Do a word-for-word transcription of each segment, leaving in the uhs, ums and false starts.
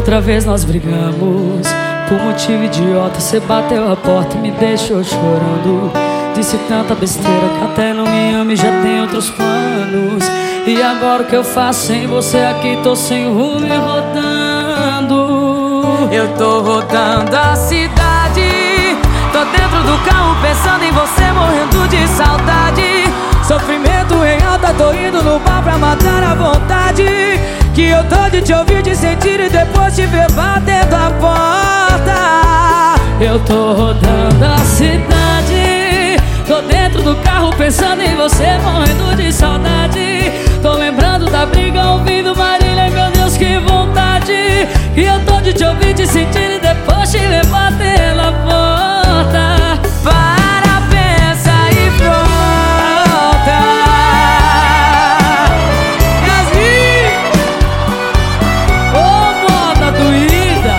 Outra vez nós brigamos por motivo idiota. Cê bateu a porta e me deixou chorando. Disse tanta besteira que até não me ama e já tem outros planos. E agora o que eu faço sem você aqui? Tô sem rumo e rodando. Eu tô rodando a cidade, tô dentro do carro pensando em você, morrendo de saudade. Sofrimento em alta, tô indo no bar pra matar a vontade. Que eu tô de te ouvir, de sentir e depois te ver batendo a porta. Eu tô rodando a cidade, tô dentro do carro pensando em você, morrendo de saudade. Tô lembrando da briga, ouvindo Marília, meu Deus, que vontade. E eu tô de te ouvir, de sentir e depois te ver batendo a porta. Para, pensa e volta. Yasmin! Ô, moda doída!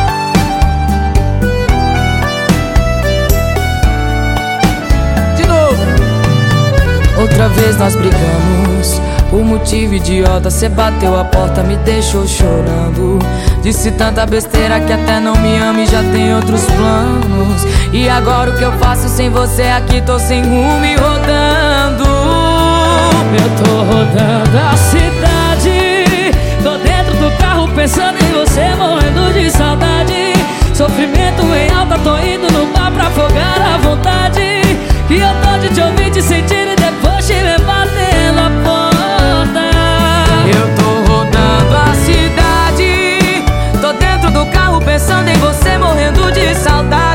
De novo. Outra vez nós brigamos por motivo idiota. Cê bateu a porta, me deixou chorando. Disse tanta besteira que até não me ama e já tem outros planos. E agora o que eu faço sem você aqui? Tô sem rumo e rodando. Eu tô rodando a cidade, tô dentro do carro pensando em você, morrendo de saudade. Sofrimento em alta, tô indo no bar pra afogar a vontade. E eu tô de te ouvir, te sentir e depois te ver batendo a porta. Eu tô rodando a cidade, tô dentro do carro pensando em você, morrendo de saudade.